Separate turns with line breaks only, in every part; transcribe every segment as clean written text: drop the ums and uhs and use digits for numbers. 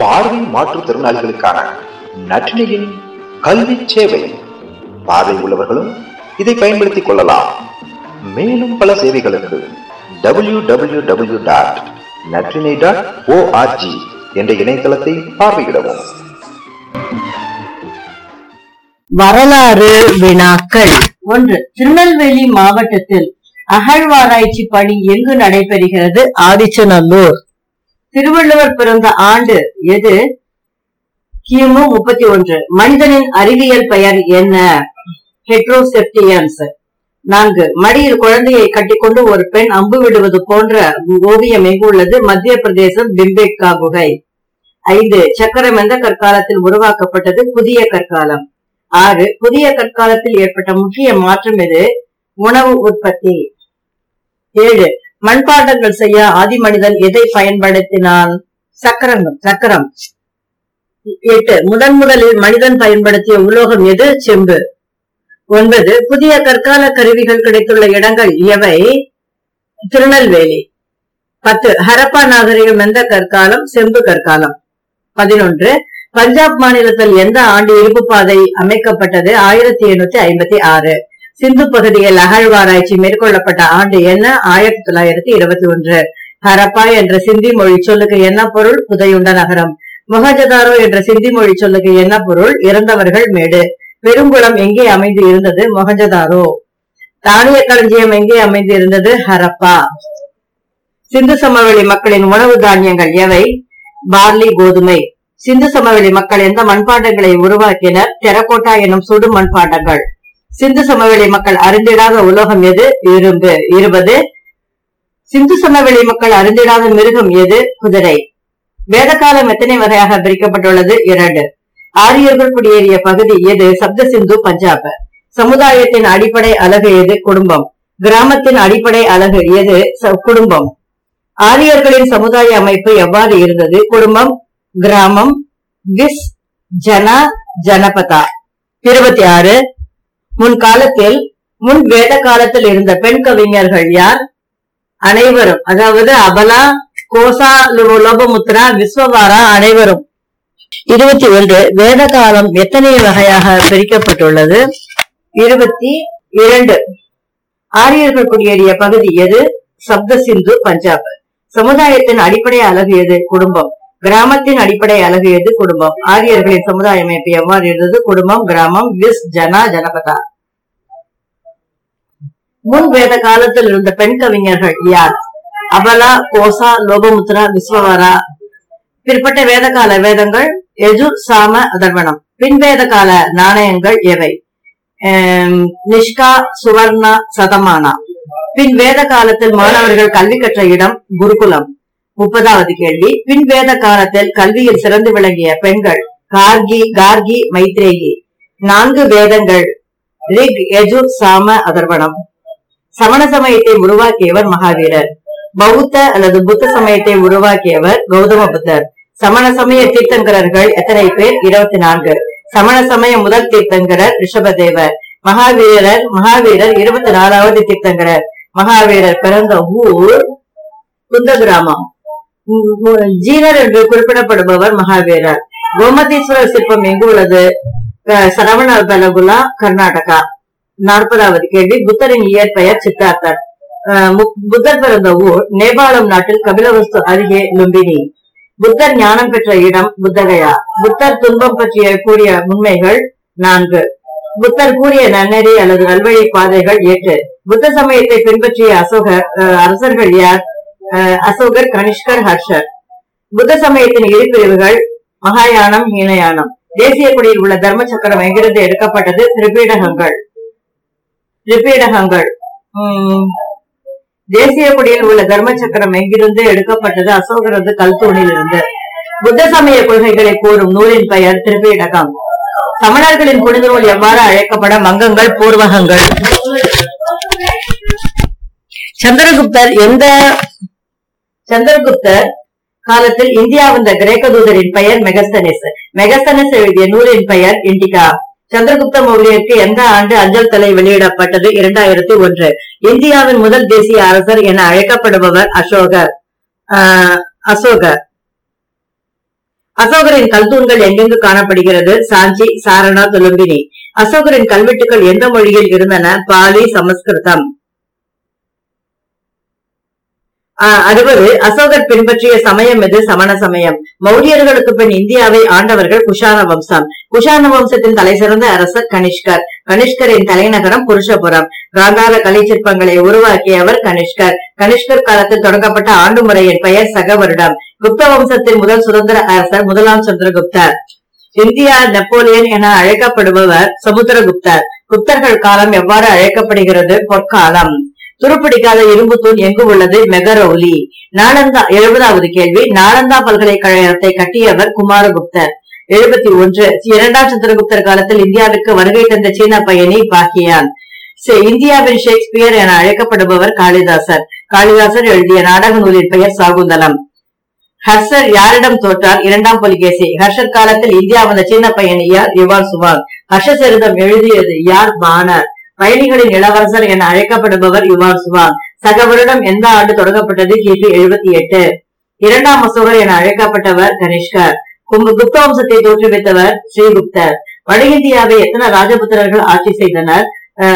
பார்வை மாற்றுத்திறனாளிகளுக்கான நற்றினையின் கல்வி சேவை. பார்வை உள்ளவர்களும் இதை பயன்படுத்திக் கொள்ளலாம். மேலும் பல சேவைகளுக்கு www.natrine.org என்ற இணையதளத்தை பார்வையிடவும்.
வரலாறு வினாக்கள். 1. திருநெல்வேலி மாவட்டத்தில் அகழ்வாராய்ச்சி பணி எங்கு நடைபெறுகிறது? ஆதிச்சநல்லூர். திருவள்ளுவர் பிறந்த ஆண்டு எது? கிமு 31. மனிதனின் அறிவியல் பெயர் என்ன? ஹெட்ரோசெப்டியன்ஸ். 4. மடியில் குழந்தையை கட்டிக்கொண்டு ஒரு பெண் அம்பு விடுவது போன்ற ஓவியம் எங்கு உள்ளது? மத்திய பிரதேசம், பிம்பேட்கா குகை. 5. சக்கரம் எந்த கற்காலத்தில் உருவாக்கப்பட்டது? புதிய கற்காலம். 6. புதிய கற்காலத்தில் ஏற்பட்ட முக்கிய மாற்றம் எது? உணவு உற்பத்தி. 7. மண்பாண்டங்கள் செய்ய ஆதி மனிதன் எதை பயன்படுத்தினான்? சக்கரம். 8. முதலில் மனிதன் பயன்படுத்திய உலோகம் எது? செம்பு. 9. புதிய கற்கால கருவிகள் கிடைத்துள்ள இடங்கள் எவை? திருநெல்வேலி. 10. ஹரப்பா நாகரிகம் எந்த கற்காலம்? செம்பு கற்காலம். 11. பஞ்சாப் மாநிலத்தில் எந்த ஆண்டு இருப்பு பாதை அமைக்கப்பட்டது? 1756. சிந்து பகுதியில் அகழ்வாராய்ச்சி மேற்கொள்ளப்பட்ட ஆண்டு என்ன? 1921. ஹரப்பா என்ற சிந்தி மொழி சொல்லுக்கு என்ன பொருள்? புதையுண்ட நகரம். மொஹஞ்சதாரோ என்ற சிந்தி மொழி சொல்லுக்கு என்ன பொருள்? இறந்தவர்கள் மேடு. பெருங்குளம் எங்கே அமைந்து இருந்தது? மொஹஞ்சதாரோ. தானிய களஞ்சியம் எங்கே அமைந்து இருந்தது? ஹரப்பா. சிந்து சமவெளி மக்களின் உணவு தானியங்கள் எவை? பார்லி, கோதுமை. சிந்து சமவெளி மக்கள் எந்த மண்பாண்டங்களை உருவாக்கினர்? டெரகோட்டா எனும் சுடு மண்பாண்டங்கள். சிந்து சமவெளி மக்கள் அருந்திடாத உலோகம் எது? இரும்பு. 20. சிந்து சமவெளி மக்கள் அருந்திடாத மிருகம் எது? குதிரை. வேத காலம் எத்தனை வகையாக பிரிக்கப்பட்டுள்ளது? 2. ஆரியர்கள் குடியேறிய பகுதி எது? சப்த சிந்து, பஞ்சாப். சமுதாயத்தின் அடிப்படை அலகு எது? குடும்பம். கிராமத்தின் அடிப்படை அலகு எது? குடும்பம். ஆரியர்களின் சமுதாய அமைப்பு எவ்வாறு இருந்தது? குடும்பம், கிராமம், விஸ், ஜனா, ஜனபதா. 26. முன்காலத்தில் முன் வேத காலத்தில் இருந்த பெண் கவிஞர்கள் யார்? அனைவரும். அதாவது அபலா, கோசா, லோபமுத்ரா, விஸ்வவாரா அனைவரும். 21. வேத காலம் எத்தனை வகையாக பிரிக்கப்பட்டுள்ளது? 22. ஆரியர்கள் குடியேறிய பகுதி எது? சப்த சிந்து, பஞ்சாப். சமுதாயத்தின் அடிப்படை அலகு எது? குடும்பம். கிராமத்தின் அடிப்படை அலகு எது? குடும்பம். ஆரியர்களின் சமுதாய அமைப்பு எவ்வாறு இருந்தது? குடும்பம், கிராமம், விஸ், ஜனா, ஜனபதா. முன் வேத காலத்தில் இருந்த பெண் கவிஞர்கள் யார்? அபலா, கோசா, லோபமுத்ரா, விஸ்வவாரா. பிற்பட்ட வேத கால வேதங்கள் யஜுர், சாம, அதர்வனம். பின்வேத கால நாணயங்கள் எவை? நிஷ்கா, சுவர்ணா, சதமானா. பின் வேத காலத்தில் மாணவர்கள் கல்வி கற்ற இடம் குருகுலம். 30வது கேள்வி. பின் வேத காலத்தில் கல்வியில் சிறந்து விளங்கிய பெண்கள் கார்கி, மைத்ரேயி. 4 வேதங்கள் ரிக், யஜுர், சாம, அதர்வனம். சமண சமயத்தை உருவாக்கியவர் மகாவீரர். பௌத்த அல்லது புத்த சமயத்தை உருவாக்கியவர் கௌதம புத்தர். சமண சமய தீர்த்தங்கரர்கள் எத்தனை பேர்? 24. சமண சமய முதல் தீர்த்தங்கரர் ரிஷபதேவர். மகாவீரர் 24வது தீர்த்தங்கரர். மகாவீரர் பிறந்த ஊர் குந்த கிராமம். ஜீனர் என்று குறிப்பிடப்படுபவர் மகாவீரர். கோமதீஸ்வரர் சிற்பம் எங்கு உள்ளது? சரவண பெலகுலா, கர்நாடகா. 40வது கேள்வி. புத்தரின் இயற்பெயர் சித்தார்த்தர். புத்தர் பிறந்த ஊர் நேபாளம் நாட்டில் கபிலவஸ்து அருகே லும்பினி. புத்தர் ஞானம் பெற்ற இடம் புத்தகயா. புத்தர் துன்பம் பற்றிய கூறிய உண்மைகள் 4. புத்தர் கூறிய நன்னெறி அல்லது நல்வழி பாதைகள் 8. புத்த சமயத்தை பின்பற்றிய அரசர்கள் யார்? அசோகர், கனிஷ்கர், ஹர்ஷர். புத்த சமயத்தின் இரு பிரிவுகள் மகாயானம், ஹீனயானம். தேசிய கொடியில் உள்ள தர்ம சக்கரம் எங்கிருந்து எடுக்கப்பட்டது? திரிபீடகங்கள். தேசிய கொடியில் உள்ள தர்ம சக்கரம் எங்கிருந்து எடுக்கப்பட்டது? அசோகரது கல்தூணில் இருந்து. புத்த சமய கொள்கைகளை கூறும் நூலின் பெயர் திரிபீடகம். சமணர்களின் புனித நூல் எவ்வாறு அழைக்கப்பட? மங்கங்கள், பூர்வகங்கள். சந்திரகுப்தர் காலத்தில் இந்தியா வந்த கிரேக்க தூதரின் பெயர் மெகஸ்தனிஸ். மெகஸ்தனிஸ் எழுதிய நூலின் பெயர் இண்டிகா. சந்திரகுப்த மௌரியருக்கு எந்த ஆண்டு அஞ்சல் தலை வெளியிடப்பட்டது? 2001. இந்தியாவின் முதல் தேசிய அரசர் என அழைக்கப்படுபவர் அசோகர். அசோகரின் கல்தூண்கள் எங்கெங்கு காணப்படுகிறது? சாஞ்சி, சாரணா, துலும்பினி. அசோகரின் கல்வெட்டுகள் எந்த மொழியில் இருந்தன? பாலி, சமஸ்கிருதம். 60. அசோகர் பின்பற்றிய சமயம் எது? சமண சமயம். மௌரியர்களுக்கு பின் இந்தியாவை ஆண்டவர்கள் குஷான வம்சம். குஷான வம்சத்தின் தலை சிறந்த அரசர் கனிஷ்கர். கனிஷ்கரின் தலைநகரம் புருஷபுரம். காந்தார கலை சிற்பங்களை உருவாக்கியவர் கனிஷ்கர். கனிஷ்கர் காலத்தில் தொடங்கப்பட்ட ஆண்டு முறையின் பெயர் சகவருடம். குப்த வம்சத்தின் முதல் சுதந்திர அரசர் முதலாம் சந்திரகுப்தர். இந்தியா நெப்போலியன் என அழைக்கப்படுபவர் சமுத்திரகுப்தர். குப்தர்கள் காலம் எவ்வாறு அழைக்கப்படுகிறது? பொற்காலம். துருப்பிடிக்காத இரும்பு தூண் எங்கு உள்ளது? மெகரௌலி. நாலந்தா. 70வது கேள்வி. நாலந்தா பல்கலைக்கழகத்தை கட்டியவர் குமாரகுப்தர். 71. இரண்டாம் சந்திரகுப்தர் காலத்தில் இந்தியாவிற்கு வருகை தந்த சீன பயணி பாக்கியான். இந்தியாவின் ஷேக்ஸ்பியர் என அழைக்கப்படுபவர் காளிதாசர். காளிதாசர் எழுதிய நாடக நூலின் பெயர் சாகுந்தலம். ஹர்ஷர் யாரிடம் தோற்றார்? இரண்டாம் புலிகேசி. ஹர்ஷர் காலத்தில் இந்தியா வந்த சீன பயணி யார்? Yuan Chwang. ஹர்ஷசரிதம் எழுதியது யார்? பானர். பயணிகளின் இளவரசர் என அழைக்கப்படுபவர் யுவான் சுவாங். சகவருடம் எந்த ஆண்டு தொடங்கப்பட்டது? கிபி 78. இரண்டாம் அசோகர் என அழைக்கப்பட்டவர் கனிஷ்கர். குப்த வம்சத்தை தோற்றுவித்தவர் ஸ்ரீகுப்தர். வட இந்தியாவை எத்தனை ராஜபுத்திரர்கள் ஆட்சி செய்தனர்?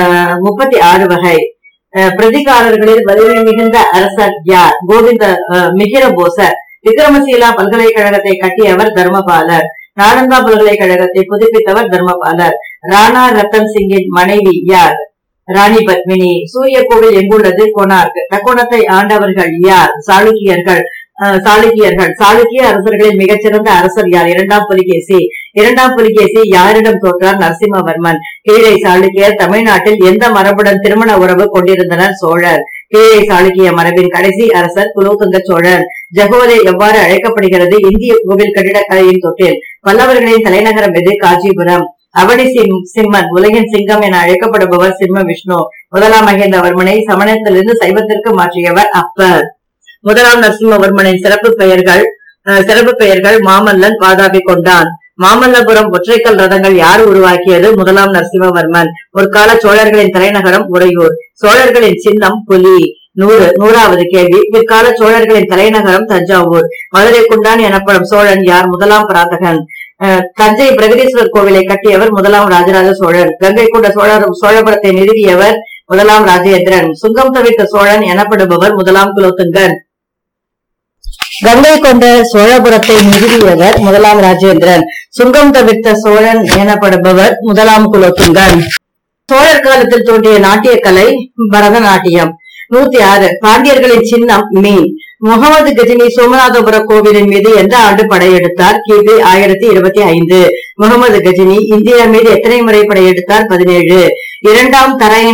36 வகை. பிரதிகாரர்களில் வலிமை மிகுந்த அரசர் யார்? கோவிந்த மிகிரபோசர். விக்ரமசீலா பல்கலைக்கழகத்தை கட்டியவர் தர்மபாலர். நாலந்தா பல்கலைக்கழகத்தை புதுப்பித்தவர் தர்மபாலர். ராணா ரத்தன் சிங்கின் மனைவி யார்? ராணி பத்மினி. சூரிய கோவில் எங்குள்ளது? கொனார்க். தக்கோணத்தை ஆண்டவர்கள் யார்? சாளுக்கியர்கள். சாளுக்கிய அரசர்களில் மிகச்சிறந்த அரசர் யார்? இரண்டாம் புலிகேசி. இரண்டாம் புலிகேசி யாரிடம் தோற்றார்? நரசிம்மவர்மன். கீழை சாளுக்கியர் தமிழ்நாட்டில் எந்த மரபுடன் திருமண உறவு கொண்டிருந்தனர்? சோழர். கீழை சாளுக்கிய மரபின் கடைசி அரசர் குலோத்துங்க சோழன். ஜகோதை எவ்வாறு அழைக்கப்படுகிறது? இந்திய கோவில் கட்டிடக்கலையின் தொட்டில். பல்லவர்களின் தலைநகரம் எது? காஞ்சிபுரம். அவனி சிம்மன். உலகின் சிங்கம் என அழைக்கப்படுபவர் சிம்ம விஷ்ணு. முதலாம் மகேந்திரவர்மனை சமணத்திலிருந்து சைவத்திற்கு மாற்றியவர் அப்பர். முதலாம் நரசிம்மவர்மனின் சிறப்பு பெயர்கள் மாமல்லன், வாதாபி கொண்டான். மாமல்லபுரம் ஒற்றைக்கல் ரதங்கள் யார் உருவாக்கியது? முதலாம் நரசிம்மவர்மன். ஒரு கால சோழர்களின் தலைநகரம் உறையூர். சோழர்களின் சின்னம் புலி. 100வது கேள்வி. பிற்கால சோழர்களின் தலைநகரம் தஞ்சாவூர். மதுரை குண்டான் எனப்படும் சோழன் யார்? முதலாம் பராந்தகன். தஞ்சை பிரகதீஸ்வரர் கோவிலை கட்டியவர் முதலாம் ராஜராஜ சோழன். கங்கை கொண்ட சோழபுரத்தை நிறுவியவர் முதலாம் ராஜேந்திரன். சுங்கம் தவிர்த்த சோழன் எனப்படுபவர் முதலாம் குலோத்துங்கன். கங்கை கொண்ட சோழபுரத்தை நிறுவியவர் முதலாம் ராஜேந்திரன். சுங்கம் தவிர்த்த சோழன் எனப்படுபவர் முதலாம் குலோத்துங்கன். சோழர் காலத்தில் தோன்றிய நாட்டிய கலை பரதநாட்டியம். 106. பாண்டியர்களின் சின்னம் மீன். முகமது கஜினி சோமநாதபுர கோவிலின் மீது எந்த ஆண்டு படையெடுத்தார்? கிபி 1025. முகமது கஜினி இந்தியா மீது எத்தனை முறை படையெடுத்தார்? 17. இரண்டாம்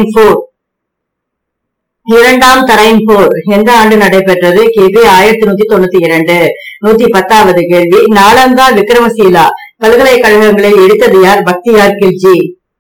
தரைன் போர் எந்த ஆண்டு நடைபெற்றது? கிபி 1192. 110வது கேள்வி. நாலந்தா விக்ரமசீலா பல்கலைக்கழகங்களை எடுத்தது யார்? பக்தியார் கில்ஜி.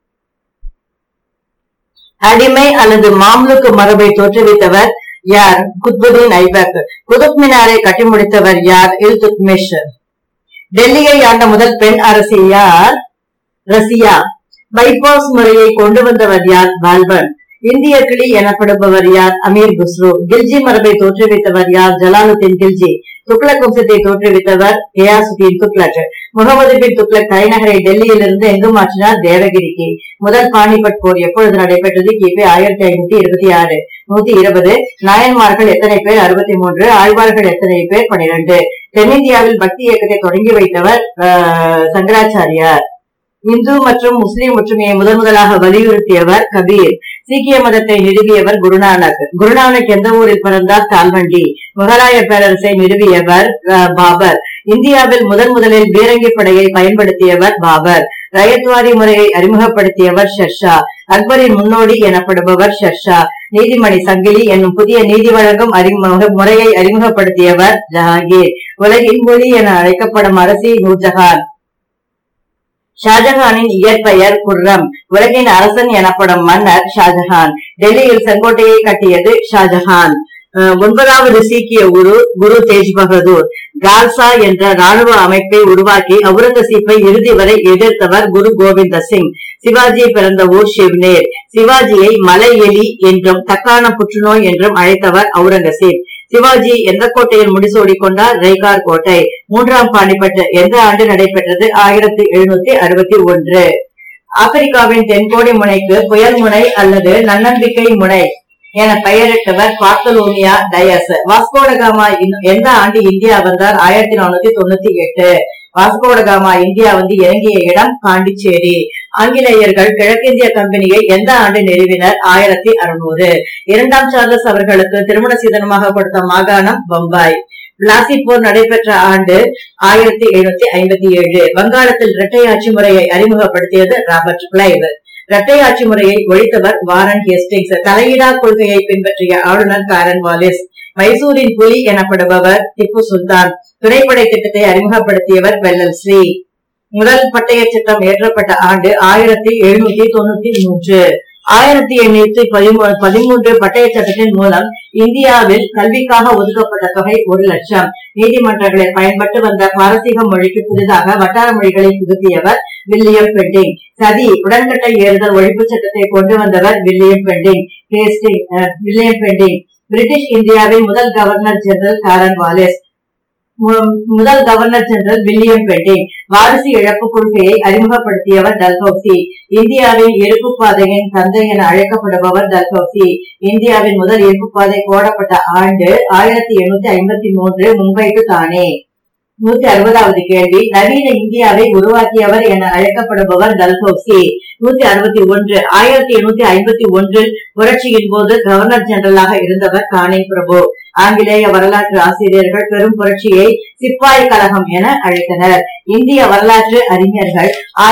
அடிமை அல்லது மாம்லுக் மரபை தோற்றுவித்தவர் யார்? குத்புதீன் ஐபக். குதுப் மினாரை கட்டி முடித்தவர் யார்? இல்துத்மிஷ். டெல்லியை ஆண்ட முதல் பெண் அரசி யார்? ரசியா. பைபாஸ் முறையை கொண்டு வந்தவர் யார்? பால்பன். இந்திய கிளி எனப்படுபவர் யார்? அமீர் குஸ்ரு. கில்ஜி மரபை தோற்றுவித்தவர் யார்? ஜலாலுத்தீன் கில்ஜி. துக்ளக் வம்சத்தை தோற்றுவித்தவர் கியாசுதீன் துக்ளக். முகமது பின் துக்ளக் தலைநகரை டெல்லியிலிருந்து எங்கு மாற்றினார்? தேவகிரிக்கு. முதல் பானிபட் போர் எப்பொழுது நடைபெற்றது? கிபி 1526. 120. நாயன்மார்கள் எத்தனை பேர்? 63. ஆழ்வார்கள் எத்தனை பேர்? 12. தென்னிந்தியாவில் பக்தி இயக்கத்தை தொடங்கி வைத்தவர் சங்கராச்சாரியார். இந்து மற்றும் முஸ்லிம் ஒற்றுமையை முதலாக வலியுறுத்தியவர் கபீர். சீக்கிய மதத்தை நிறுவியவர் குருநானக். குருநானக் எந்த ஊரில் பிறந்தார்? தால்வண்டி. முகலாய பேரரசை நிறுவியவர் பாபர். இந்தியாவில் முதலில் பீரங்கி படையை பயன்படுத்தியவர் பாபர். ரயத்வாரி முறையை அறிமுகப்படுத்தியவர் ஷெர்ஷா. அக்பரின் முன்னோடி எனப்படுபவர் ஷெர்ஷா. நீதிமணி சங்கிலி என்னும் புதிய நீதி வழங்கும் முறையை அறிமுகப்படுத்தியவர் ஜஹாங்கீர். உலகின் மொழி என அழைக்கப்படும் அரசி நூர்ஜஹான். ஷாஜஹானின் இயற்பெயர் குர்ரம். உலகின் அரசன் எனப்படும் மன்னர் ஷாஜஹான். டெல்லியில் செங்கோட்டையை கட்டியது ஷாஜஹான். 9வது சீக்கிய குரு தேஜ் பகதூர். கால்சா என்ற ராணுவ அமைப்பை உருவாக்கி அவுரங்கசீப்பை இறுதி வரை எதிர்த்தவர் குரு கோவிந்த சிங். சிவாஜி பிறந்த ஊர் சிவ்னேர். சிவாஜியை மலை எலி என்றும் தக்கான புற்றுநோய் என்றும் அழைத்தவர் அவுரங்கசீப். சிவாஜி எந்த கோட்டையில் முடிசூடி கொண்டார்? ரைகார் கோட்டை. மூன்றாம் பானிபட் எந்த ஆண்டு நடைபெற்றது? 1761. ஆப்பிரிக்காவின் தென்கோடி முனைக்கு புயல் முனை அல்லது நன்னம்பிக்கை முனை என பெயரிட்டவர் பார்த்தலோமியா டயஸ். வாஸ்கோடகாமா எந்த ஆண்டு இந்தியா வந்தார்? 1498. வாஸ்கோடகாமா இந்தியா வந்து இறங்கிய இடம் பாண்டிச்சேரி. ஆங்கிலேயர்கள் கிழக்கிந்திய கம்பெனியை எந்த ஆண்டு நிறுவினர்? 1600. இரண்டாம் சார்லஸ் அவர்களுக்கு திருமண சீதனமாக கொடுத்த மாகாணம் பம்பாய். பிளாசி போர் நடைபெற்ற ஆண்டு 1757. வங்காளத்தில் இரட்டை ஆட்சி முறையை அறிமுகப்படுத்தியது ராபர்ட் கிளைவ். இரட்டை ஆட்சி முறையை ஒழித்தவர் வாரன் ஹேஸ்டிங்ஸ். தலையிடா கொள்கையை பின்பற்றிய ஆளுநர் காரன் வாலிஸ். மைசூரின் புலி எனப்படுபவர் திப்பு சுல்தான். துணைப்படை திட்டத்தை அறிமுகப்படுத்தியவர் வெல்லஸ்லி. முதல் பட்டய சட்டம் இயற்றப்பட்ட ஆண்டு 1793. 1813 பட்டய சட்டத்தின் மூலம் இந்தியாவில் கல்விக்காக ஒதுக்கப்பட்ட தொகை 1 லட்சம். நீதிமன்றங்களை பயன்பட்டு வந்த பாரசீக மொழிக்கு புதிதாக வட்டார மொழிகளை புகுத்தியவர் வில்லியம் பெண்டிங். சதி உடன்கட்டை ஏறுதல் ஒழிப்பு சட்டத்தை கொண்டு வந்தவர் வில்லியம் பெண்டிங். பிரிட்டிஷ் இந்தியாவின் முதல் கவர்னர் ஜெனரல் காரன் வாலிஸ். முதல் கவர்னர் ஜெனரல் வில்லியம் பெண்டிங். வாரிசு இழப்பு கொள்கையை அறிமுகப்படுத்தியவர் டல்ஹௌசி. இந்தியாவின் இருப்பு பாதையின் தந்தை என அழைக்கப்படுபவர் டல்ஹௌசி. இந்தியாவின் முதல் இருப்பு பாதை போடப்பட்ட ஆண்டு 1853. மும்பைக்கு தானே. 160வது கேள்வி. நவீன இந்தியாவை உருவாக்கியவர் என அழைக்கப்படுபவர் டல்ஹௌசி. 161. 1851 புரட்சியின் போது கவர்னர் ஜெனரலாக இருந்தவர் கானை பிரபு. ஆங்கிலேய வரலாற்று ஆசிரியர்கள் பெரும் புரட்சியை சிப்பாய் கழகம் என அழைத்தனர். இந்திய வரலாற்று அறிஞர்கள்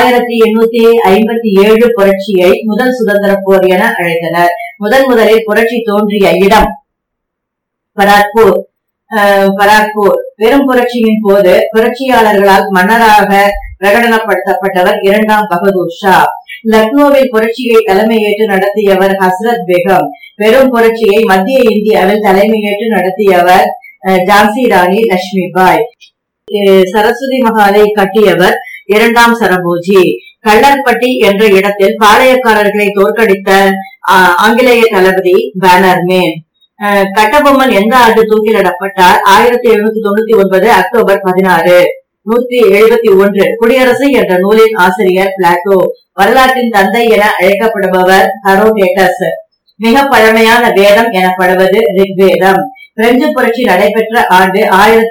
1857 புரட்சியை முதல் சுதந்திர போர் என அழைத்தனர். முதலில் புரட்சி தோன்றிய இடம் பராக்பூர். பெரும் புரட்சியின் போது புரட்சியாளர்களால் மன்னராக பிரகடனப்படுத்தப்பட்டவர் 2ஆம் பகதூர் ஷா. லக்னோவில் புரட்சியை தலைமையேற்று நடத்தியவர் ஹசரத் பேகம். பெரும் புரட்சியை மத்திய இந்தியாவில் தலைமையேற்று நடத்தியவர் ஜான்சி ராணி லட்சுமிபாய். சரஸ்வதி மகாலை கட்டியவர் 2ஆம் சரபோஜி. கள்ளர்பட்டி என்ற இடத்தில் பாளையக்காரர்களை தோற்கடித்த ஆங்கிலேய தளபதி பேனர்மேன். கட்டபொம்மன் எந்த ஆண்டு தூக்கிலிடப்பட்டார்? 1799 அக்டோபர் 16. 171. குடியரசு என்ற நூலின் ஆசிரியர் பிளாட்டோ. வரலாற்றின் தந்தை என அழைக்கப்படுபவர் ஹெரோடேட்டஸ். மிக பழமையான வேதம் எனப்படுவது ரிக்வேதம். பிரெஞ்சு புரட்சி நடைபெற்ற ஆண்டு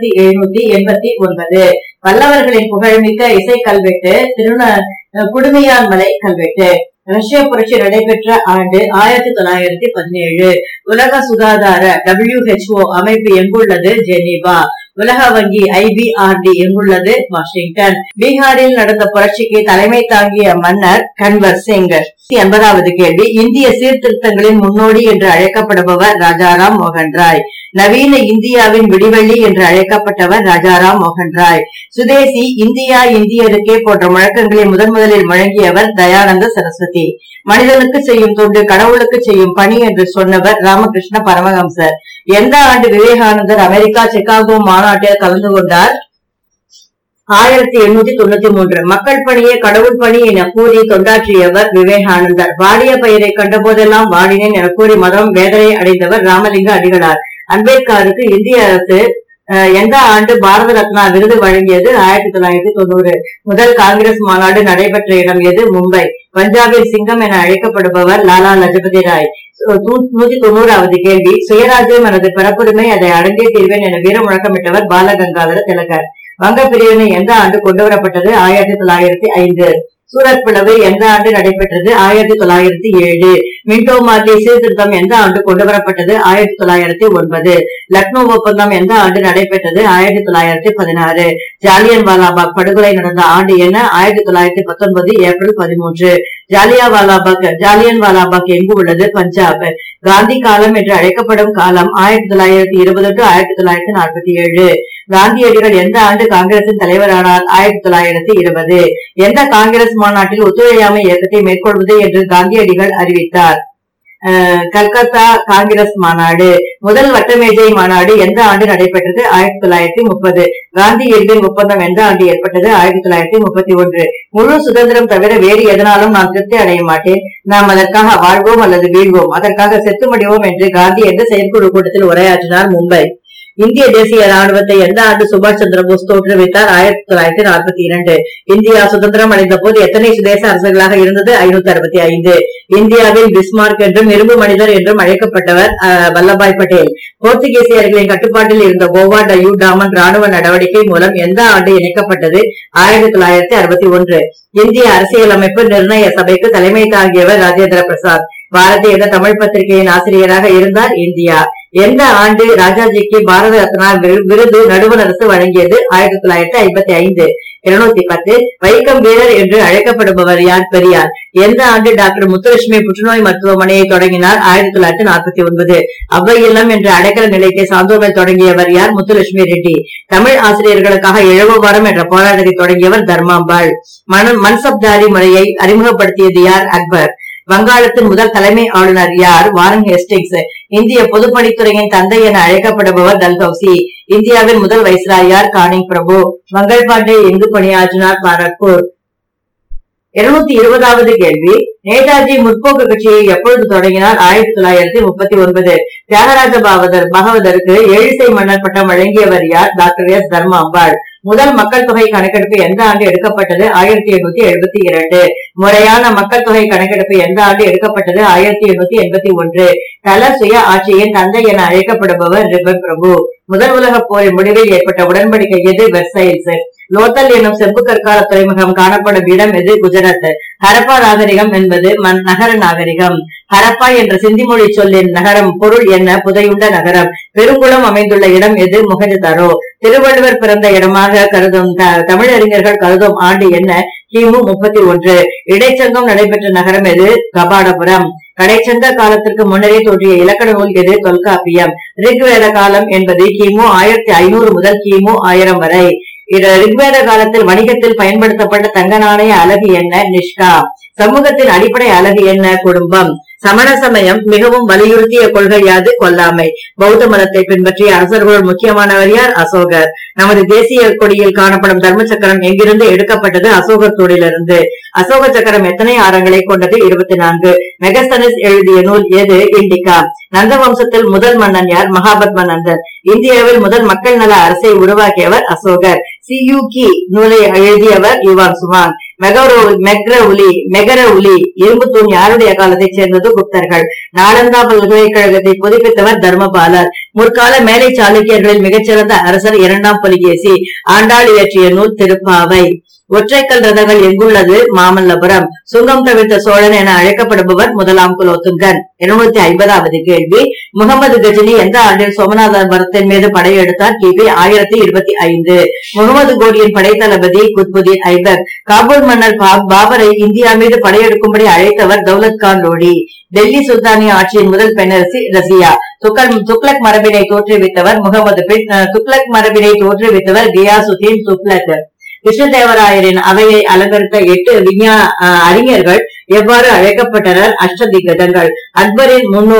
1789. பல்லவர்களின் புகழ்மிக்க இசை கல்வெட்டு குடுமியான்மலை கல்வெட்டு. ரஷ்ய புரட்சி நடைபெற்ற ஆண்டு 1917. உலக சுகாதார WHO அமைப்பு எங்குள்ளது? ஜெனீவா. உலக வங்கி IBRD எங்குள்ளது? வாஷிங்டன். பீகாரில் நடந்த புரட்சிக்கு தலைமை தாங்கிய மன்னர் கன்வர் சிங். 80வது கேள்வி. இந்திய சீர்திருத்தங்களின் முன்னோடி என்று அழைக்கப்படுபவர் ராஜாராம் மோகன் ராய். நவீன இந்தியாவின் விடிவெள்ளி என்று அழைக்கப்பட்டவர் ராஜாராம் மோகன் ராய். சுதேசி, இந்தியா இந்தியருக்கே போன்ற முழக்கங்களை முதலில் முழங்கியவர் தயானந்த சரஸ்வதி. மனிதனுக்கு செய்யும் தொண்டு கடவுளுக்கு செய்யும் பணி என்று சொன்னவர் ராமகிருஷ்ண பரமஹம்சர். எந்த ஆண்டு விவேகானந்தர் அமெரிக்கா சிகாகோ மாநாட்டில் கலந்து கொண்டார்? 1893. மக்கள் பணியே கடவுள் பணி என கூறி தொண்டாற்றியவர் விவேகானந்தர். வாடிய பயிரை கண்ட போதெல்லாம் வாடினேன் என கூறி மதம் வேதனை அடைந்தவர் ராமலிங்க அடிகளார். அம்பேத்கருக்கு இந்திய அரசு எந்த ஆண்டு பாரத ரத்னா விருது வழங்கியது? 1990. முதல் காங்கிரஸ் மாநாடு நடைபெற்ற இடம் எது? மும்பை. பஞ்சாபில் சிங்கம் என அழைக்கப்படுபவர் லாலா லஜபதி ராய். 190வது கேள்வி. சுயராஜ்யம் எனது பிறப்புரிமை, அதை அடங்கிய தீர்வேன் என வீர முழக்கமிட்டவர் பாலகங்காதர திலகர். வங்க பிரிவினை எந்த ஆண்டு கொண்டுவரப்பட்டது? 1905. சூரத் பிளவு எந்த ஆண்டு நடைபெற்றது? 1907. மின்டோ மார்லி சீர்திருத்தம் எந்த ஆண்டு கொண்டுவரப்பட்டது? 1909. லக்னோ ஒப்பந்தம் எந்த ஆண்டு நடைபெற்றது? 1916. ஜாலியன் வாலாபாக் படுகொலை நடந்த ஆண்டு என்ன? 1919 ஏப்ரல் 13. ஜாலியன் வாலாபாக் எங்கு உள்ளது? பஞ்சாப். காந்தி காலம் என்று அழைக்கப்படும் காலம் 1920 to 1947. காந்தியடிகள் எந்த ஆண்டு காங்கிரசின் தலைவரானார்? 1920. எந்த காங்கிரஸ் மாநாட்டில் ஒத்துழையாமை இயக்கத்தை மேற்கொள்வது என்று காந்தியடிகள் அறிவித்தார்? கல்கத்தா காங்கிரஸ் மாநாடு. முதல் வட்டமேஜை மாநாடு எந்த ஆண்டு நடைபெற்றது? 1930. காந்தி எல்வின் ஒப்பந்தம் எந்த ஆண்டு ஏற்பட்டது? 1931. முழு சுதந்திரம் தவிர வேறு எதனாலும் நான் திருப்தி அடைய மாட்டேன். நாம் அதற்காக வாழ்வோம் அல்லது வீழ்வோம், அதற்காக செத்து மடிவோம் என்று காந்தி எந்த செயற்குழு கூட்டத்தில் உரையாற்றினார்? மும்பை. இந்திய தேசிய ராணுவத்தை எந்த ஆண்டு சுபாஷ் சந்திர போஸ் தோற்றுவித்தார்? 1942. இந்தியா சுதந்திரம் அடைந்த போது எத்தனை சுதேச அரசுகளாக இருந்தது? 565. இந்தியாவில் பிஸ்மார்க் என்றும் இரும்பு மனிதர் என்றும் அழைக்கப்பட்டவர் வல்லபாய் பட்டேல். போர்த்துகீசியர்களின் கட்டுப்பாட்டில் இருந்த கோவா டயூ டாமன் ராணுவ நடவடிக்கை மூலம் எந்த ஆண்டு இணைக்கப்பட்டது? 1961. இந்திய அரசியலமைப்பு நிர்ணய சபைக்கு தலைமை தாங்கியவர் ராஜேந்திர பிரசாத். பாரதி என்ற தமிழ் பத்திரிகையின் ஆசிரியராக இருந்தார்? இந்தியா. எந்த ஆண்டு ராஜாஜிக்கு பாரத ரத்னா விருது நடுவண் அரசு வழங்கியது? 1955. 210. வைக்கம் வீரர் என்று அழைக்கப்படுபவர் யார்? பெரியார். எந்த ஆண்டு டாக்டர் முத்துலட்சுமி புற்றுநோய் மருத்துவமனையை தொடங்கினார்? 1949. அவ்வை இல்லம் என்ற அடைக்கல நிலையத்தை சாந்தோமில் தொடங்கியவர் யார்? முத்துலட்சுமி ரெட்டி. தமிழ் ஆசிரியர்களுக்காக இழவுவாரம் என்ற போராட்டத்தை தொடங்கியவர் தர்மாம்பாள். மன்சப்தாரி முறையை அறிமுகப்படுத்தியது யார்? அக்பர். வங்காளத்தின் முதல் தலைமை ஆளுநர் யார்? Warren Hastings. இந்திய பொதுப்பணித்துறையின் தந்தை என அழைக்கப்படுபவர் டல்ஹௌசி. இந்தியாவின் முதல் வைஸ்ராய் யார்? கானிங் பிரபு. மங்கள் பாண்டே எங்கு பணியாற்றினார்? பாரத்பூர். 220வது கேள்வி. நேதாஜி முற்போக்கு கட்சியை எப்பொழுது தொடங்கினார்? 1939. தியாகராஜ பகவதருக்கு எழிசை மன்னர் பட்டம் வழங்கியவர் யார்? Doctor S Dharmambal. முதல் மக்கள் தொகை கணக்கெடுப்பு எந்த ஆண்டு எடுக்கப்பட்டது? 1872. முறையான மக்கள் தொகை கணக்கெடுப்பு எந்த ஆண்டு எடுக்கப்பட்டது? 1881. தல சுய ஆட்சியின் தந்தை என அழைக்கப்படுபவர் ரிபன் பிரபு. முதல் உலக போரின் முடிவில் ஏற்பட்ட உடன்படிக்கை எது? வெர்சைல்ஸ். லோத்தல் எனும் செம்பு கற்கால துறைமுகம் காணப்படும் இடம் எது? குஜராத். ஹரப்பா நாகரிகம் என்பது நகர நாகரிகம். ஹரப்பா என்ற சிந்தி மொழி சொல்லின் நகரம் பொருள் என்ன? புதையுண்ட நகரம். பெருங்குளம் அமைந்துள்ள இடம் எது? முகஞ்சதாரோ. திருவள்ளுவர் பிறந்த இடமாக கருதும் தமிழறிஞர்கள் கருதும் ஆண்டு என்ன? கிமு 31. இடைச்சங்கம் நடைபெற்ற நகரம் எது? கபாடபுரம். கடைச்சங்க காலத்திற்கு முன்னரே தோன்றிய இலக்கண நூல் எது? தொல்காப்பியம். ரிக்வேத காலம் என்பது கிமு 1500 முதல் கிமு 1000 வரை. ரிக்வேத காலத்தில் வணிகத்தில் பயன்படுத்தப்பட்ட தங்க நாணய அலகு என்ன? நிஷ்கா. சமூகத்தின் அடிப்படை அலகு என்ன? குடும்பம். சமண சமயம் மிகவும் வலியுறுத்திய கொள்கை யாது? கொல்லாமை. பௌத்த மதத்தை பின்பற்றிய அரசர்களுள் முக்கியமானவர் யார்? அசோகர். நமது தேசிய கொடியில் காணப்படும் தர்ம சக்கரம் எங்கிருந்து எடுக்கப்பட்டது? அசோகர் தோடிலிருந்து. அசோக சக்கரம் எத்தனை ஆரங்களை கொண்டது? 24. மெகஸ்தனிஸ் எழுதிய நூல் எது? இண்டிகா. நந்த வம்சத்தில் முதல் மன்னன் யார்? மகாபத்ம நந்தன். இந்தியாவில் முதல் மக்கள் நல அரசை உருவாக்கியவர் அசோகர். சியூகி நூலை எழுதியவர் யுவான் சுவாங். மெகர உலி இரும்பு தூண் யாருடைய காலத்தைச் சேர்ந்தது? குப்தர்கள். நாலந்தா பல்கலைக்கழகத்தை புதுப்பித்தவர் தர்மபாலர். முற்கால மேலை சாளுக்கியர்களில் மிகச்சிறந்த அரசர் 2ஆம் புலிகேசி. ஆண்டாள் இயற்றிய நூல் திருப்பாவை. ஒற்றைக்கல் ரதங்கள் எங்குள்ளது? மாமல்லபுரம். சுங்கம் தவிர்த்த சோழன் என அழைக்கப்படுபவர் முதலாம் குலோத்துங்கன். 250வது கேள்வி. முகமது கஜினி எந்த ஆண்டில் சோமநாதபுரத்தின் மீது படையெடுத்தார்? கிபி 1025. முகமது கோரியின் படைத்தளபதி குத்புதீன் ஐபக். காபூல் மன்னர் பாபரை இந்தியா மீது படையெடுக்கும்படி அழைத்தவர் தௌலத் கான் லோடி. டெல்லி சுல்தானிய ஆட்சியின் முதல் பெண்ணரசி ரசியா. துக்ளக் மரபினை தோற்றுவித்தவர் முகமது பின். துக்ளக் மரபினை தோற்றுவித்தவர் கியாசுதீன் துக்ளக். கிருஷ்ணதேவராயரின் அவையை அலங்கரித்த 8 அறிஞர்கள் எவ்வாறு அழைக்கப்பட்டனர்? அஷ்டதிகஜங்கள். அக்பர்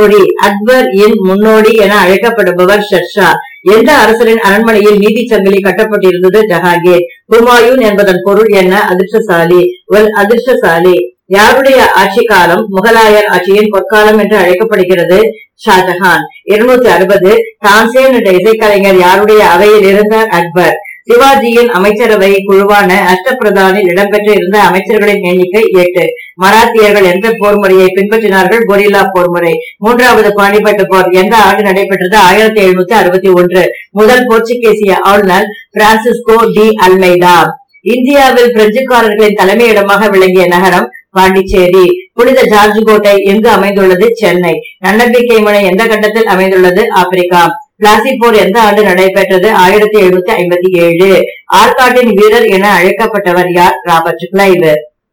இன் முன்னோடி என அழைக்கப்படுபவர் ஷெர்ஷா. எந்த அரசரின் அரண்மனையில் நீதி சங்கிலி கட்டப்பட்டிருந்தது? ஜஹாங்கீர். ஹுமாயூன் என்பதன் பொருள் என்ன? அதிர்ஷ்டசாலி. யாருடைய ஆட்சி காலம் முகலாயர் ஆட்சியின் பொற்காலம் என்று அழைக்கப்படுகிறது? ஷாஜஹான். 260. தான்சேன் என்ற இசைக்கலைஞர் யாருடைய அவையில் இருந்தார்? அக்பர். சிவாஜியின் அமைச்சரவை குழுவான அஷ்டபிரதானில் இடம்பெற்று இருந்த அமைச்சர்களின் எண்ணிக்கை 8. மராத்தியர்கள் எந்த போர் முறையை பின்பற்றினார்கள்? கொரில்லா போர் முறை. 3வது பானிபட்டு போர் எந்த ஆண்டு நடைபெற்றது? 1761. முதல் போர்ச்சுகீசிய ஆளுநர் பிரான்சிஸ்கோ டி அல்மைடா. இந்தியாவில் பிரெஞ்சுக்காரர்களின் தலைமையிடமாக விளங்கிய நகரம் பாண்டிச்சேரி. புனித ஜார்ஜ் கோட்டை எங்கு அமைந்துள்ளது? சென்னை. நன்னம்பிக்கை முனை எந்த கட்டத்தில் அமைந்துள்ளது? ஆப்பிரிக்கா. பிளாசி போர் எந்த ஆண்டு நடைபெற்றது? 1757. ஆற்காட்டின் வீரர் என அழைக்கப்பட்டவர் யார்? Robert Clive.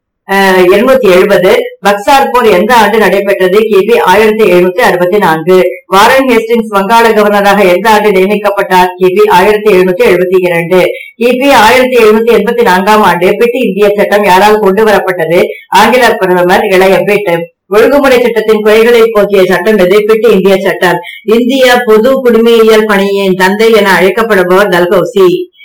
270. பக்சார் போர் எந்த ஆண்டு நடைபெற்றது? கிபி 1764. வாரன் ஹேஸ்டிங்ஸ் வங்காள கவர்னராக எந்த ஆண்டு நியமிக்கப்பட்டார்? கிபி 1772. கிபி 1784ஆம் ஆண்டு பிட் இந்திய சட்டம் யாரால் கொண்டு வரப்பட்டது? ஆங்கில பிரதமர் இளைய பிட். ஒழுங்குமுறை சட்டத்தின் குறைகளை போக்கிய சட்டம் எது? பிட் இந்திய சட்டம். இந்திய பொது குடிமையியல் பணியின் தந்தை என அழைக்கப்படுபவர் டல்ஹௌசி.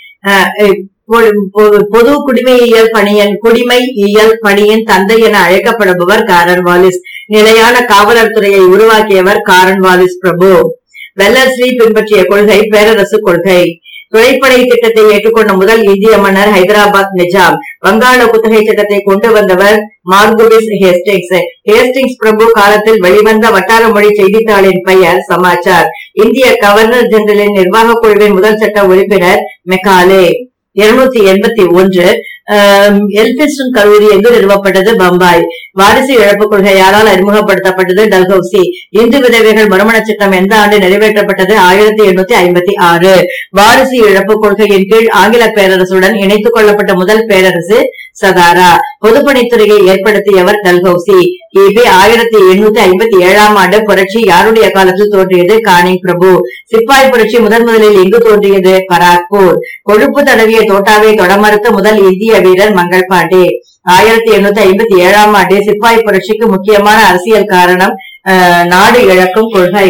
பொது குடிமையியல் பணியின் தந்தை என அழைக்கப்படுபவர் காரன்வாலிஸ். நிலையான காவலர் துறையை உருவாக்கியவர் காரன்வாலிஸ் பிரபு. வெல்லஸ்லி பின்பற்றிய கொள்கை பேரரசு கொள்கை. துணைப்படை திட்டத்தை ஏற்றுக்கொண்ட முதல் இந்திய மன்னர் ஹைதராபாத் நிஜாம். வங்காள குத்தகை சட்டத்தை கொண்டு வந்தவர் மார்குவிஸ் ஹேஸ்டிங்ஸ். ஹேஸ்டிங்ஸ் பிரபு காலத்தில் வெளிவந்த வட்டார மொழி செய்தித்தாளின் பெயர் சமாச்சார். இந்திய கவர்னர் ஜெனரலின் நிர்வாக குழுவின் முதல் சட்ட உறுப்பினர் மெக்காலே. 281 எல்பின்ஸ்டன் கல்லூரி எங்கு நிறுவப்பட்டது? பம்பாய். வாரிசு இழப்பு கொள்கை யாரால் அறிமுகப்படுத்தப்பட்டது? டல்ஹௌசி. இந்து விதவைகள் மறுமண சட்டம் எந்த ஆண்டு நிறைவேற்றப்பட்டது? 1856. வாரிசு இழப்பு கொள்கையின் கீழ் ஆங்கில பேரரசுடன் இணைத்துக் கொள்ளப்பட்ட முதல் பேரரசு சதாரா. பொதுப்பணித்துறையை ஏற்படுத்தியவர் டல்ஹௌசி. கிபி 1857 ஆண்டு புரட்சி யாருடைய காலத்தில் தோன்றியது? கானிங் பிரபு. சிப்பாய் புரட்சி முதலில் எங்கு தோன்றியது? பராக்பூர். கொழுப்பு தடவிய தோட்டாவை தொடமறுத்த முதல் இந்திய வீரர் மங்கள் பாண்டே. 1857 ஆண்டு சிப்பாய் புரட்சிக்கு முக்கியமான அரசியல் காரணம் நாடு இழக்கும் கொள்கை.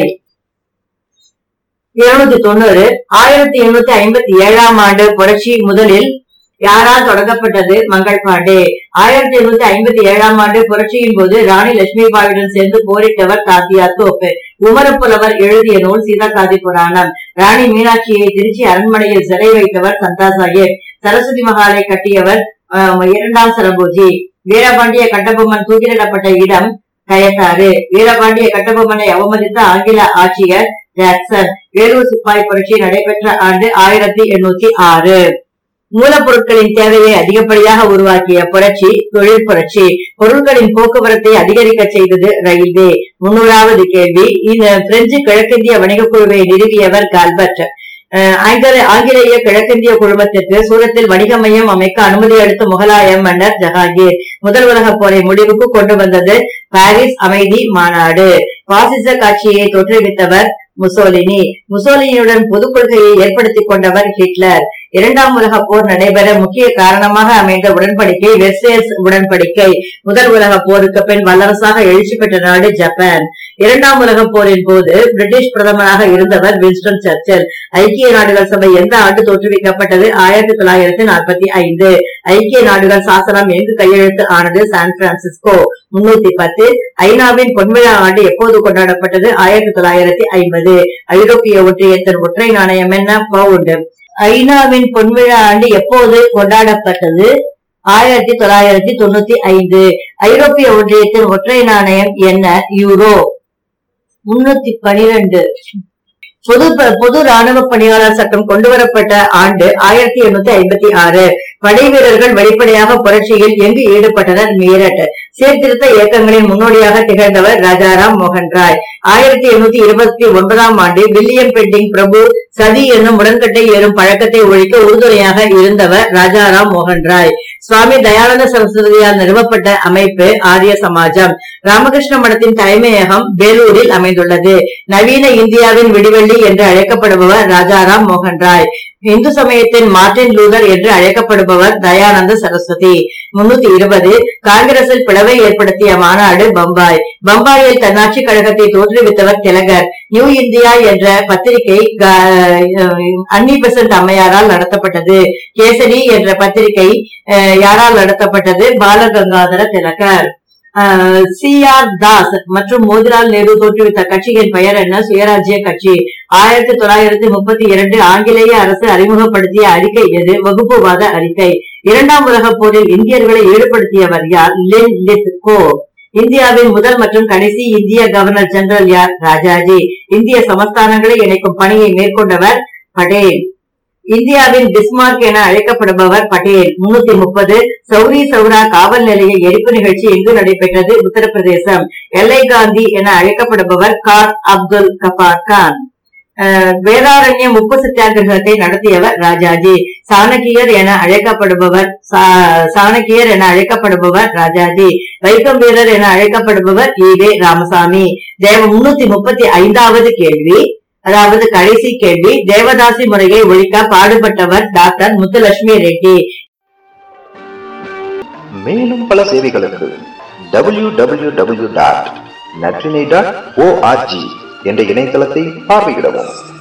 290 1857 ஆண்டு புரட்சி முதலில் யாரால் தொடங்கப்பட்டது? மங்கள் பாண்டே. 1857 ஆண்டு புரட்சியின் போது ராணி லட்சுமிபாயுடன் சேர்ந்து போரிட்டவர் தாத்தியா தோப். உமரப்புலவர் எழுதிய நூல் சீதாகாதி புராணம். ராணி மீனாட்சியை திருச்சி அரண்மனையில் சிறை வைத்தவர் சந்தா சாஹிப். சரஸ்வதி மகாலை கட்டியவர் 2ஆம் சரபோஜி. வீரபாண்டிய கட்டபொம்மன் தூக்கிலிடப்பட்ட இடம் கயத்தாறு. வீரபாண்டிய கட்டபொம்மனை அவமதித்த ஆங்கில ஆட்சியர் ஜாக்சன். வேலூர் சிப்பாய் புரட்சி நடைபெற்ற ஆண்டு 1806. மூலப்பொருட்களின் தேவையை அதிகப்படியாக உருவாக்கிய புரட்சி தொழில் புரட்சி. பொருட்களின் போக்குவரத்தை அதிகரிக்க செய்தது ரயில்வே. 300வது கேள்வி. இந்த பிரெஞ்சு கிழக்கிந்திய வணிக குழுவை நிறுவியவர் கால்பர்ட். ஆங்கிலேய கிழக்கிந்திய குழுமத்திற்கு சூரத்தில் வணிக மையம் அமைக்க அனுமதி அளித்த முகலாய மன்னர் ஜஹாங்கீர். முதல் உலக போரை முடிவுக்கு கொண்டு வந்தது பாரிஸ் அமைதி மாநாடு. பாசிச காட்சியை தோற்றுவித்தவர் முசோலினி. முசோலினியுடன் பொது கொள்கையை ஏற்படுத்திக் கொண்டவர் ஹிட்லர். 2ஆம் உலக போர் நடைபெற முக்கிய காரணமாக அமைந்த உடன்படிக்கை வெர்சேல்ஸ் உடன்படிக்கை. முதல் உலக போருக்கு பின் வல்லரசாக எழுச்சி பெற்ற நாடு ஜப்பான். 2ஆம் உலக போரின் போது பிரிட்டிஷ் பிரதமராக இருந்தவர் வின்ஸ்டன் சர்ச்சில். ஐக்கிய நாடுகள் சபை எந்த ஆண்டு தோற்றுவிக்கப்பட்டது? 1945. ஐக்கிய நாடுகள் சாசனம் எங்கு கையெழுத்து ஆனது? San Francisco. 310. ஐநாவின் பொன்விழா ஆண்டு எப்போது கொண்டாடப்பட்டது? 1950. ஐரோப்பிய ஒன்றியத்தின் ஒற்றை நாணயம் என்ன? பவுண்ட். ஐநாவின் பொன்விழா ஆண்டு எப்போது கொண்டாடப்பட்டது? 1995. ஐரோப்பிய ஒன்றியத்தின் ஒற்றை நாணயம் என்ன? யூரோ. 312. பொது ராணுவ பணியாளர் சட்டம் கொண்டுவரப்பட்ட ஆண்டு 1856. படை வீரர்கள் வெளிப்படையாக புரட்சியில் எங்கு ஈடுபட்டனர்? மீரட். சீர்திருத்த இயக்கங்களின் முன்னோடியாக திகழ்ந்தவர் ராஜாராம் மோகன் ராய். 1829 ஆண்டு வில்லியம் பெண்டிங் பிரபு சதி என்னும் உடன்கட்டை ஏறும் பழக்கத்தை ஒழிக்க உறுதுணையாக இருந்தவர் ராஜாராம் மோகன் ராய். சுவாமி தயானந்த சரஸ்வதியால் நிறுவப்பட்ட அமைப்பு ஆரிய சமாஜம். ராமகிருஷ்ண மடத்தின் தலைமையகம் வேலூரில் அமைந்துள்ளது. நவீன இந்தியாவின் விடிவெள்ளி என்று அழைக்கப்படுபவர் ராஜாராம் மோகன் ராய். இந்து சமயத்தின் மார்டின் லூதர் என்று அழைக்கப்படுபவர் தயானந்த சரஸ்வதி. 320. காங்கிரசில் பிளவை ஏற்படுத்திய மாநாடு பம்பாய். பம்பாயில் தன்னாட்சி கழகத்தை தோற்றுவித்தவர் திலகர். நியூ இந்தியா என்ற பத்திரிகை அன்னி பெசன்ட் அம்மையாரால் நடத்தப்பட்டது. கேசரி என்ற பத்திரிகை யாரால் நடத்தப்பட்டது? பாலகங்காதர திலகர். C.R. தாஸ் மற்றும் மோதிலால் நேரு தோற்றுவித்த கட்சியின் பெயர் என்ன? சுயராஜ்ய கட்சி. 1932 ஆங்கிலேய அரசு அறிமுகப்படுத்திய அறிக்கை எது? வகுப்புவாத அறிக்கை. 2ஆம் உலக போரில் இந்தியர்களை ஈடுபடுத்தியவர் யார்? லின் லித்கோ. இந்தியாவின் முதல் மற்றும் கடைசி இந்திய கவர்னர் ஜெனரல் யார்? ராஜாஜி. இந்திய சமஸ்தானங்களை இணைக்கும் பணியை மேற்கொண்டவர் படேல். இந்தியாவின் பிஸ்மார்க் என அழைக்கப்படுபவர் படேல். 330. சௌரி சௌரா காவல் நிலைய எரிப்பு நிகழ்ச்சி எங்கு நடைபெற்றது? உத்தரப்பிரதேசம். எல்லை காந்தி என அழைக்கப்படுபவர் கான் அப்துல் கபார் கான். வேதாரண்யம் உப்பு சத்தியாகிரகத்தை நடத்தியவர் ராஜாஜி. சாணக்கியர் என அழைக்கப்படுபவர் ராஜாஜி. வைக்கம் வீரர் என அழைக்கப்படுபவர் ஈவே ராமசாமி. 335வது கேள்வி, அதாவது கடைசி கேள்வி. தேவதாசி முறையை ஒழிக்க பாடுபட்டவர் டாக்டர் முத்துலட்சுமி ரெட்டி.
மேலும் பல சேவைகளுக்கு www.natrine.org என்ற இணையதளத்தை பார்வையிடவும்.